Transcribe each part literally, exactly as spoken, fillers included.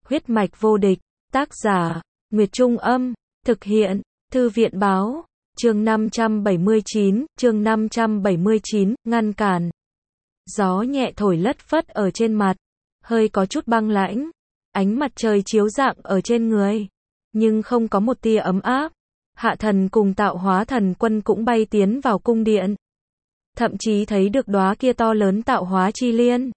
Huyết mạch vô địch, tác giả, Nguyệt Trung Âm, thực hiện, Thư viện Báo, chương năm trăm bảy mươi chín, chương năm trăm bảy mươi chín, ngăn cản. Gió nhẹ thổi lất phất ở trên mặt, hơi có chút băng lãnh, ánh mặt trời chiếu rạng ở trên người, nhưng không có một tia ấm áp. Hạ thần cùng Tạo Hóa Thần Quân cũng bay tiến vào cung điện, thậm chí thấy được đóa kia to lớn Tạo Hóa Chi Liên.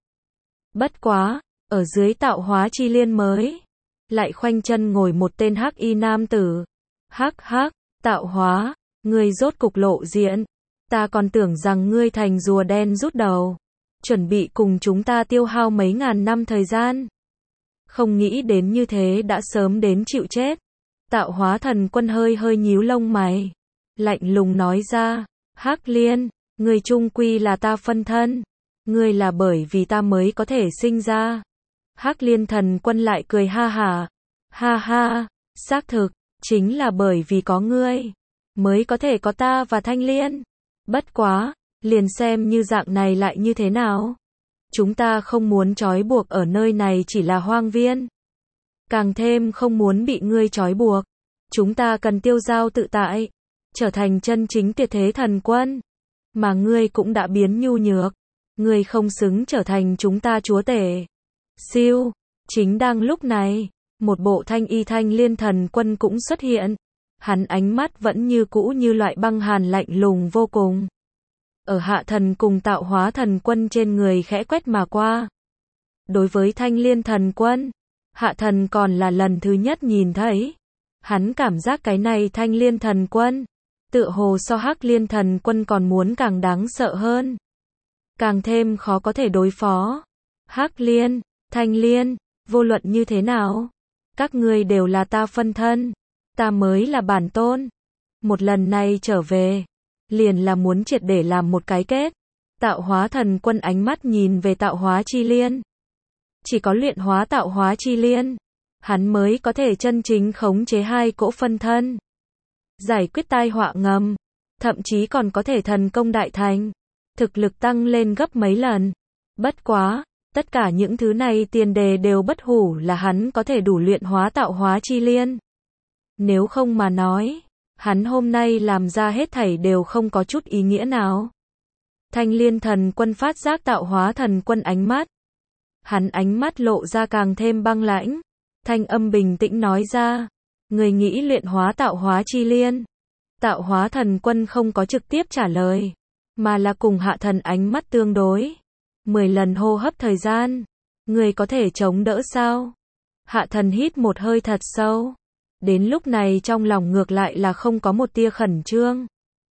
Bất quá, ở dưới Tạo Hóa Chi Liên mới, lại khoanh chân ngồi một tên hắc y nam tử. Hắc hắc, Tạo Hóa, ngươi rốt cục lộ diện, ta còn tưởng rằng ngươi thành rùa đen rút đầu, chuẩn bị cùng chúng ta tiêu hao mấy ngàn năm thời gian. Không nghĩ đến như thế đã sớm đến chịu chết. Tạo Hóa Thần Quân hơi hơi nhíu lông mày, lạnh lùng nói ra, Hắc Liên, ngươi chung quy là ta phân thân, ngươi là bởi vì ta mới có thể sinh ra. Hắc Liên Thần Quân lại cười ha hả, ha ha, xác thực, chính là bởi vì có ngươi, mới có thể có ta và Thanh Liên. Bất quá, liền xem như dạng này lại như thế nào? Chúng ta không muốn trói buộc ở nơi này chỉ là hoang viên. Càng thêm không muốn bị ngươi trói buộc. Chúng ta cần tiêu dao tự tại, trở thành chân chính tuyệt thế thần quân. Mà ngươi cũng đã biến nhu nhược. Ngươi không xứng trở thành chúng ta chúa tể. Siêu, chính đang lúc này, một bộ thanh y Thanh Liên Thần Quân cũng xuất hiện. Hắn ánh mắt vẫn như cũ như loại băng hàn lạnh lùng vô cùng. Ở Hạ thần cùng Tạo Hóa Thần Quân trên người khẽ quét mà qua. Đối với Thanh Liên Thần Quân, Hạ thần còn là lần thứ nhất nhìn thấy. Hắn cảm giác cái này Thanh Liên Thần Quân, tựa hồ so Hắc Liên Thần Quân còn muốn càng đáng sợ hơn. Càng thêm khó có thể đối phó. Hắc Liên, Thanh Liên, vô luận như thế nào, các ngươi đều là ta phân thân, ta mới là bản tôn. Một lần này trở về, liền là muốn triệt để làm một cái kết. Tạo Hóa Thần Quân ánh mắt nhìn về Tạo Hóa Chi Liên. Chỉ có luyện hóa Tạo Hóa Chi Liên, hắn mới có thể chân chính khống chế hai cỗ phân thân, giải quyết tai họa ngầm, thậm chí còn có thể thần công đại thành, thực lực tăng lên gấp mấy lần. Bất quá, tất cả những thứ này tiền đề đều bất hủ là hắn có thể đủ luyện hóa Tạo Hóa Chi Liên. Nếu không mà nói, hắn hôm nay làm ra hết thảy đều không có chút ý nghĩa nào. Thanh Liên Thần Quân phát giác Tạo Hóa Thần Quân ánh mắt. Hắn ánh mắt lộ ra càng thêm băng lãnh. Thanh âm bình tĩnh nói ra, người nghĩ luyện hóa Tạo Hóa Chi Liên. Tạo Hóa Thần Quân không có trực tiếp trả lời, mà là cùng Hạ thần ánh mắt tương đối. Mười lần hô hấp thời gian, người có thể chống đỡ sao? Hạ thần hít một hơi thật sâu. Đến lúc này trong lòng ngược lại là không có một tia khẩn trương.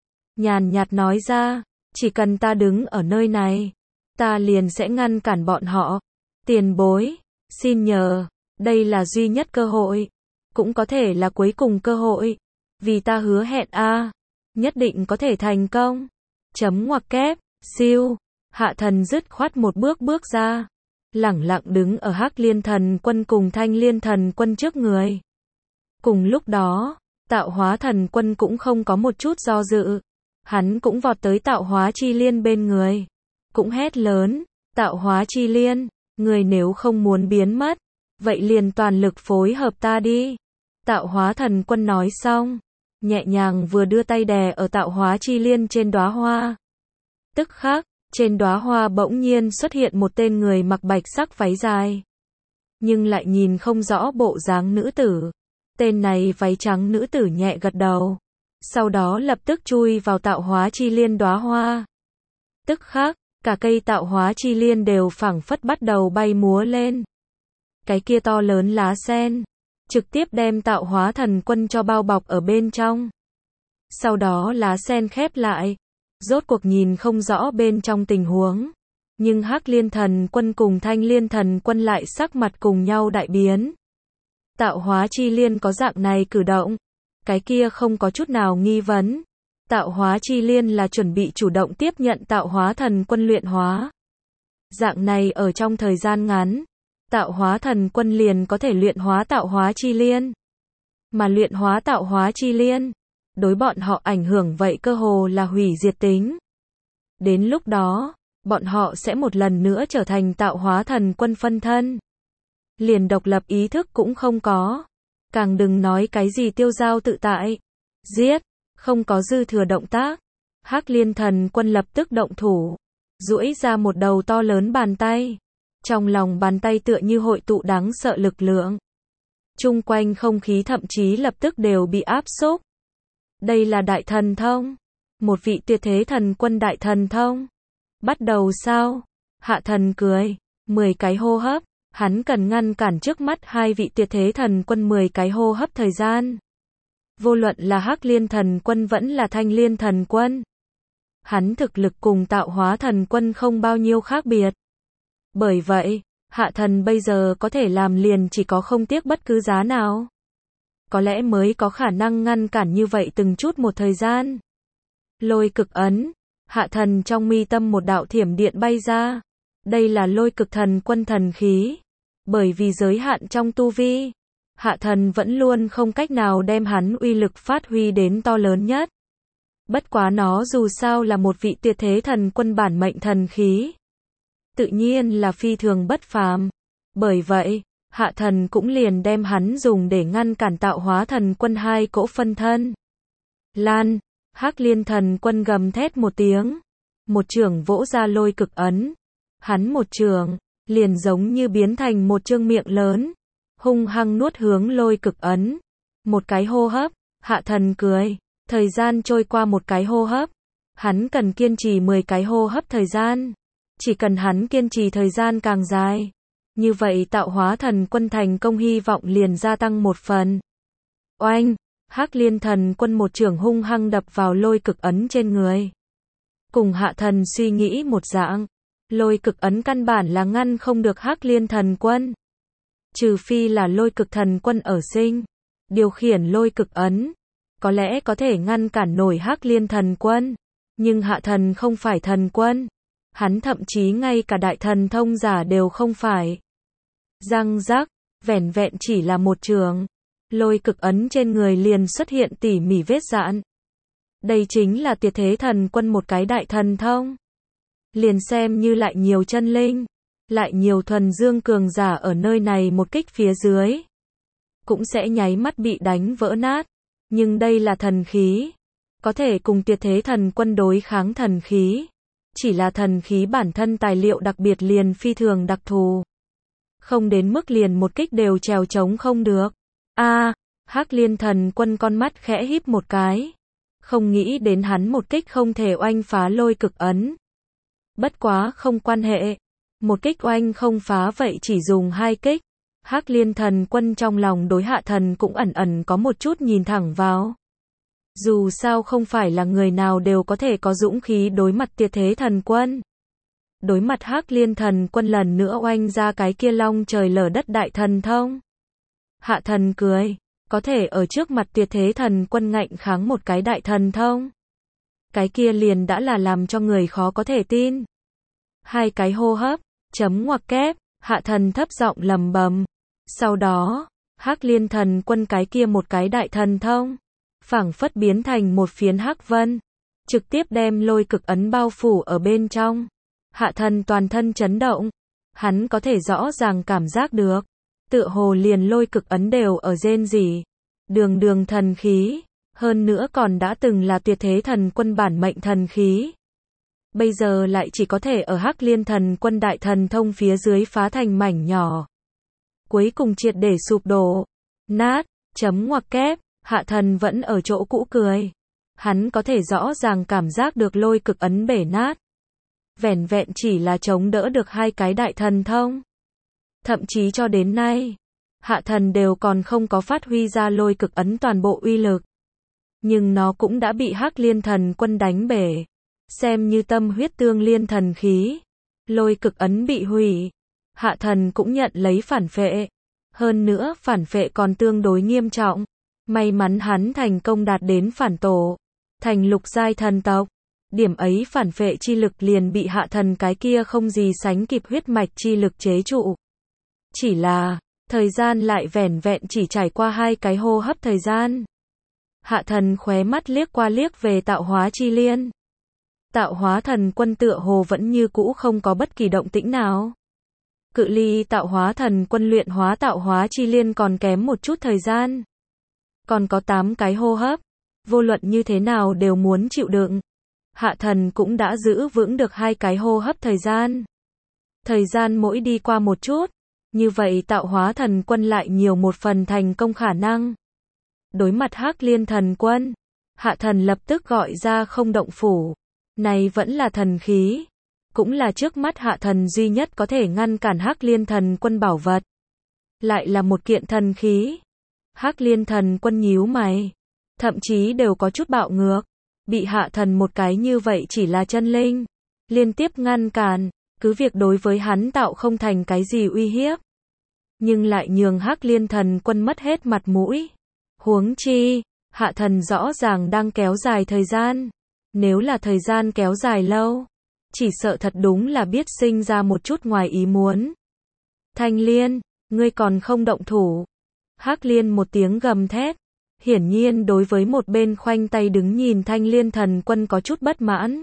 Nhàn nhạt nói ra, chỉ cần ta đứng ở nơi này, ta liền sẽ ngăn cản bọn họ. Tiền bối, xin nhờ, đây là duy nhất cơ hội, cũng có thể là cuối cùng cơ hội. Vì ta hứa hẹn a, nhất định có thể thành công. Chấm ngoặc kép, siêu, Hạ thần dứt khoát một bước bước ra, lẳng lặng đứng ở Hắc Liên Thần Quân cùng Thanh Liên Thần Quân trước người. Cùng lúc đó, Tạo Hóa Thần Quân cũng không có một chút do dự. Hắn cũng vọt tới Tạo Hóa Chi Liên bên người. Cũng hét lớn, Tạo Hóa Chi Liên, người nếu không muốn biến mất, vậy liền toàn lực phối hợp ta đi. Tạo Hóa Thần Quân nói xong, nhẹ nhàng vừa đưa tay đè ở Tạo Hóa Chi Liên trên đóa hoa. Tức khắc, trên đóa hoa bỗng nhiên xuất hiện một tên người mặc bạch sắc váy dài, nhưng lại nhìn không rõ bộ dáng nữ tử. Tên này váy trắng nữ tử nhẹ gật đầu, sau đó lập tức chui vào Tạo Hóa Chi Liên đóa hoa. Tức khắc, cả cây Tạo Hóa Chi Liên đều phảng phất bắt đầu bay múa lên. Cái kia to lớn lá sen, trực tiếp đem Tạo Hóa Thần Quân cho bao bọc ở bên trong. Sau đó lá sen khép lại, rốt cuộc nhìn không rõ bên trong tình huống. Nhưng Hắc Liên Thần Quân cùng Thanh Liên Thần Quân lại sắc mặt cùng nhau đại biến. Tạo Hóa Chi Liên có dạng này cử động, cái kia không có chút nào nghi vấn. Tạo Hóa Chi Liên là chuẩn bị chủ động tiếp nhận Tạo Hóa Thần Quân luyện hóa. Dạng này ở trong thời gian ngắn, Tạo Hóa Thần Quân liền có thể luyện hóa Tạo Hóa Chi Liên. Mà luyện hóa Tạo Hóa Chi Liên, đối bọn họ ảnh hưởng vậy cơ hồ là hủy diệt tính. Đến lúc đó, bọn họ sẽ một lần nữa trở thành Tạo Hóa Thần Quân phân thân. liền độc lập ý thức cũng không có. Càng đừng nói cái gì tiêu dao tự tại. Giết, không có dư thừa động tác. Hắc Liên Thần Quân lập tức động thủ, duỗi ra một đầu to lớn bàn tay. Trong lòng bàn tay tựa như hội tụ đáng sợ lực lượng. Chung quanh không khí thậm chí lập tức đều bị áp xúc. Đây là đại thần thông. Một vị tuyệt thế thần quân đại thần thông. Bắt đầu sao? Hạ thần cười. Mười cái hô hấp. Hắn cần ngăn cản trước mắt hai vị tuyệt thế thần quân mười cái hô hấp thời gian. Vô luận là Hắc Liên Thần Quân vẫn là Thanh Liên Thần Quân. Hắn thực lực cùng Tạo Hóa Thần Quân không bao nhiêu khác biệt. Bởi vậy, hạ thần bây giờ có thể làm liền chỉ có không tiếc bất cứ giá nào. Có lẽ mới có khả năng ngăn cản như vậy từng chút một thời gian. Lôi cực ấn. Hạ thần trong mi tâm một đạo thiểm điện bay ra. Đây là lôi cực thần quân thần khí. Bởi vì giới hạn trong tu vi, hạ thần vẫn luôn không cách nào đem hắn uy lực phát huy đến to lớn nhất. Bất quá nó dù sao là một vị tuyệt thế thần quân bản mệnh thần khí. Tự nhiên là phi thường bất phàm. Bởi vậy, hạ thần cũng liền đem hắn dùng để ngăn cản Tạo Hóa Thần Quân hai cỗ phân thân. Lan, Hắc Liên Thần Quân gầm thét một tiếng. Một chưởng vỗ ra lôi cực ấn. Hắn một chưởng, liền giống như biến thành một chương miệng lớn. Hung hăng nuốt hướng lôi cực ấn. Một cái hô hấp, hạ thần cười. Thời gian trôi qua một cái hô hấp. Hắn cần kiên trì mười cái hô hấp thời gian. Chỉ cần hắn kiên trì thời gian càng dài, như vậy Tạo Hóa Thần Quân thành công hy vọng liền gia tăng một phần. Oanh, Hắc Liên Thần Quân một chưởng hung hăng đập vào lôi cực ấn trên người. Cùng hạ thần suy nghĩ một dạng, lôi cực ấn căn bản là ngăn không được Hắc Liên Thần Quân. Trừ phi là lôi cực thần quân ở sinh, điều khiển lôi cực ấn, có lẽ có thể ngăn cản nổi Hắc Liên Thần Quân. Nhưng hạ thần không phải thần quân. Hắn thậm chí ngay cả đại thần thông giả đều không phải. Răng rắc, vẻn vẹn chỉ là một trường. Lôi cực ấn trên người liền xuất hiện tỉ mỉ vết dạn. Đây chính là tuyệt thế thần quân một cái đại thần thông. Liền xem như lại nhiều chân linh, lại nhiều thuần dương cường giả ở nơi này một kích phía dưới, cũng sẽ nháy mắt bị đánh vỡ nát. Nhưng đây là thần khí, có thể cùng tuyệt thế thần quân đối kháng thần khí. Chỉ là thần khí bản thân tài liệu đặc biệt liền phi thường đặc thù. Không đến mức liền một kích đều trèo trống không được. A, à, Hắc Liên Thần Quân con mắt khẽ híp một cái. Không nghĩ đến hắn một kích không thể oanh phá lôi cực ấn. Bất quá không quan hệ. Một kích oanh không phá vậy chỉ dùng hai kích. Hắc Liên Thần Quân trong lòng đối hạ thần cũng ẩn ẩn có một chút nhìn thẳng vào. Dù sao không phải là người nào đều có thể có dũng khí đối mặt tuyệt thế thần quân. Đối mặt Hắc Liên Thần Quân lần nữa oanh ra cái kia long trời lở đất đại thần thông. Hạ thần cười, có thể ở trước mặt tuyệt thế thần quân ngạnh kháng một cái đại thần thông. Cái kia liền đã là làm cho người khó có thể tin. Hai cái hô hấp, chấm ngoặc kép, hạ thần thấp giọng lầm bầm. Sau đó, Hắc Liên Thần Quân cái kia một cái đại thần thông, phảng phất biến thành một phiến hắc vân, trực tiếp đem lôi cực ấn bao phủ ở bên trong. Hạ thần toàn thân chấn động, hắn có thể rõ ràng cảm giác được, tựa hồ liền lôi cực ấn đều ở rên rỉ. Đường đường thần khí, hơn nữa còn đã từng là tuyệt thế thần quân bản mệnh thần khí. Bây giờ lại chỉ có thể ở Hắc Liên Thần Quân đại thần thông phía dưới phá thành mảnh nhỏ. Cuối cùng triệt để sụp đổ, nát, chấm ngoặc kép. Hạ thần vẫn ở chỗ cũ cười. Hắn có thể rõ ràng cảm giác được lôi cực ấn bể nát. Vẻn vẹn chỉ là chống đỡ được hai cái đại thần thông. Thậm chí cho đến nay, hạ thần đều còn không có phát huy ra lôi cực ấn toàn bộ uy lực. Nhưng nó cũng đã bị Hắc Liên Thần Quân đánh bể. Xem như tâm huyết tương liên thần khí. Lôi cực ấn bị hủy. Hạ thần cũng nhận lấy phản phệ. Hơn nữa phản phệ còn tương đối nghiêm trọng. May mắn hắn thành công đạt đến phản tổ, thành lục giai thần tộc. Điểm ấy phản phệ chi lực liền bị hạ thần cái kia không gì sánh kịp huyết mạch chi lực chế trụ. Chỉ là, thời gian lại vẻn vẹn chỉ trải qua hai cái hô hấp thời gian. Hạ thần khóe mắt liếc qua liếc về Tạo Hóa Chi Liên. Tạo Hóa Thần Quân tựa hồ vẫn như cũ không có bất kỳ động tĩnh nào. Cự ly tạo hóa thần quân luyện hóa tạo hóa chi liên còn kém một chút thời gian. Còn có tám cái hô hấp. Vô luận như thế nào đều muốn chịu đựng. Hạ thần cũng đã giữ vững được hai cái hô hấp thời gian. Thời gian mỗi đi qua một chút. Như vậy tạo hóa thần quân lại nhiều một phần thành công khả năng. Đối mặt Hắc Liên thần quân, hạ thần lập tức gọi ra không động phủ. Này vẫn là thần khí. Cũng là trước mắt hạ thần duy nhất có thể ngăn cản Hắc Liên thần quân bảo vật. Lại là một kiện thần khí. Hắc Liên thần quân nhíu mày. Thậm chí đều có chút bạo ngược. Bị hạ thần một cái như vậy chỉ là chân linh. Liên tiếp ngăn cản. Cứ việc đối với hắn tạo không thành cái gì uy hiếp. Nhưng lại nhường Hắc Liên thần quân mất hết mặt mũi. Huống chi, hạ thần rõ ràng đang kéo dài thời gian. Nếu là thời gian kéo dài lâu, chỉ sợ thật đúng là biết sinh ra một chút ngoài ý muốn. Thanh Liên, ngươi còn không động thủ. Hắc Liên một tiếng gầm thét. Hiển nhiên đối với một bên khoanh tay đứng nhìn Thanh Liên thần quân có chút bất mãn.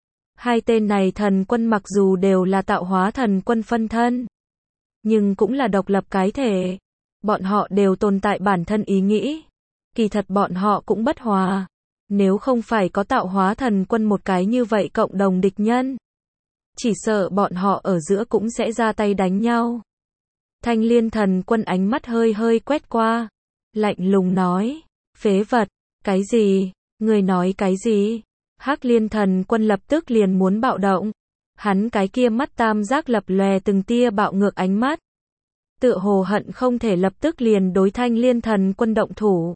Hai tên này thần quân mặc dù đều là tạo hóa thần quân phân thân, nhưng cũng là độc lập cái thể. Bọn họ đều tồn tại bản thân ý nghĩ. Kỳ thật bọn họ cũng bất hòa. Nếu không phải có tạo hóa thần quân một cái như vậy cộng đồng địch nhân, chỉ sợ bọn họ ở giữa cũng sẽ ra tay đánh nhau. Thanh Liên thần quân ánh mắt hơi hơi quét qua. Lạnh lùng nói. Phế vật. Cái gì? Người nói cái gì? Hắc Liên thần quân lập tức liền muốn bạo động. Hắn cái kia mắt tam giác lập lòe từng tia bạo ngược ánh mắt. Tựa hồ hận không thể lập tức liền đối Thanh Liên thần quân động thủ.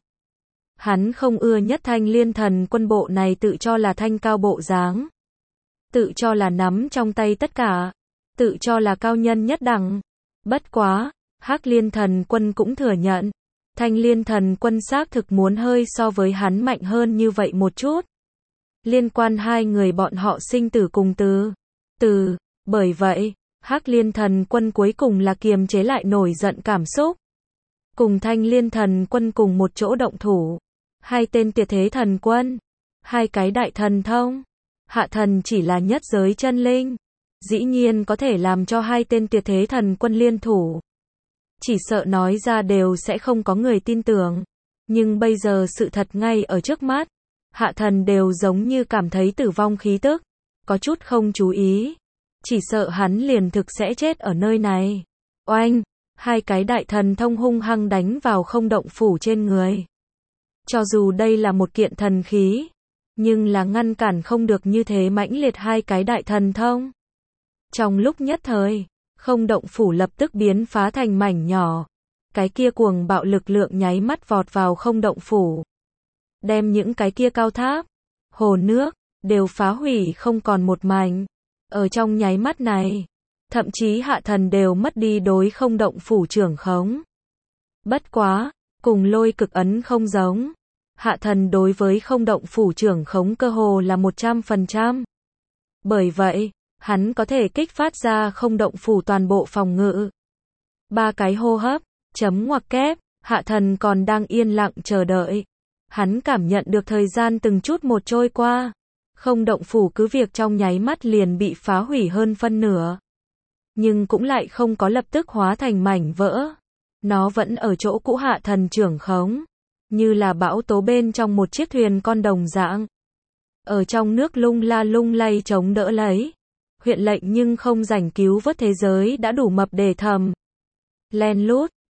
Hắn không ưa nhất Thanh Liên thần quân bộ này tự cho là thanh cao bộ dáng. Tự cho là nắm trong tay tất cả. Tự cho là cao nhân nhất đẳng. Bất quá, Hắc Liên thần quân cũng thừa nhận. Thanh Liên thần quân xác thực muốn hơi so với hắn mạnh hơn như vậy một chút. Liên quan hai người bọn họ sinh tử cùng từ. Từ, bởi vậy, Hắc Liên thần quân cuối cùng là kiềm chế lại nổi giận cảm xúc. Cùng Thanh Liên thần quân cùng một chỗ động thủ. Hai tên tuyệt thế thần quân. Hai cái đại thần thông. Hạ thần chỉ là nhất giới chân linh. Dĩ nhiên có thể làm cho hai tên tuyệt thế thần quân liên thủ. Chỉ sợ nói ra đều sẽ không có người tin tưởng. Nhưng bây giờ sự thật ngay ở trước mắt. Hạ thần đều giống như cảm thấy tử vong khí tức. Có chút không chú ý. Chỉ sợ hắn liền thực sẽ chết ở nơi này. Oanh! Hai cái đại thần thông hung hăng đánh vào không động phủ trên người. Cho dù đây là một kiện thần khí, nhưng là ngăn cản không được như thế mãnh liệt hai cái đại thần thông. Trong lúc nhất thời, không động phủ lập tức biến phá thành mảnh nhỏ. Cái kia cuồng bạo lực lượng nháy mắt vọt vào không động phủ. Đem những cái kia cao tháp, hồ nước, đều phá hủy không còn một mảnh. Ở trong nháy mắt này, thậm chí hạ thần đều mất đi đối không động phủ trưởng khống. Bất quá, cùng lôi cực ấn không giống. Hạ thần đối với không động phủ trưởng khống cơ hồ là một trăm phần trăm. Bởi vậy, hắn có thể kích phát ra không động phủ toàn bộ phòng ngự. Ba cái hô hấp, chấm ngoặc kép, hạ thần còn đang yên lặng chờ đợi. Hắn cảm nhận được thời gian từng chút một trôi qua. Không động phủ cứ việc trong nháy mắt liền bị phá hủy hơn phân nửa. Nhưng cũng lại không có lập tức hóa thành mảnh vỡ. Nó vẫn ở chỗ cũ hạ thần trưởng khống. Như là bão tố bên trong một chiếc thuyền con đồng dạng. Ở trong nước lung la lung lay chống đỡ lấy. Huyện lệnh nhưng không rảnh cứu vớt thế giới đã đủ mập để thầm. Len lút,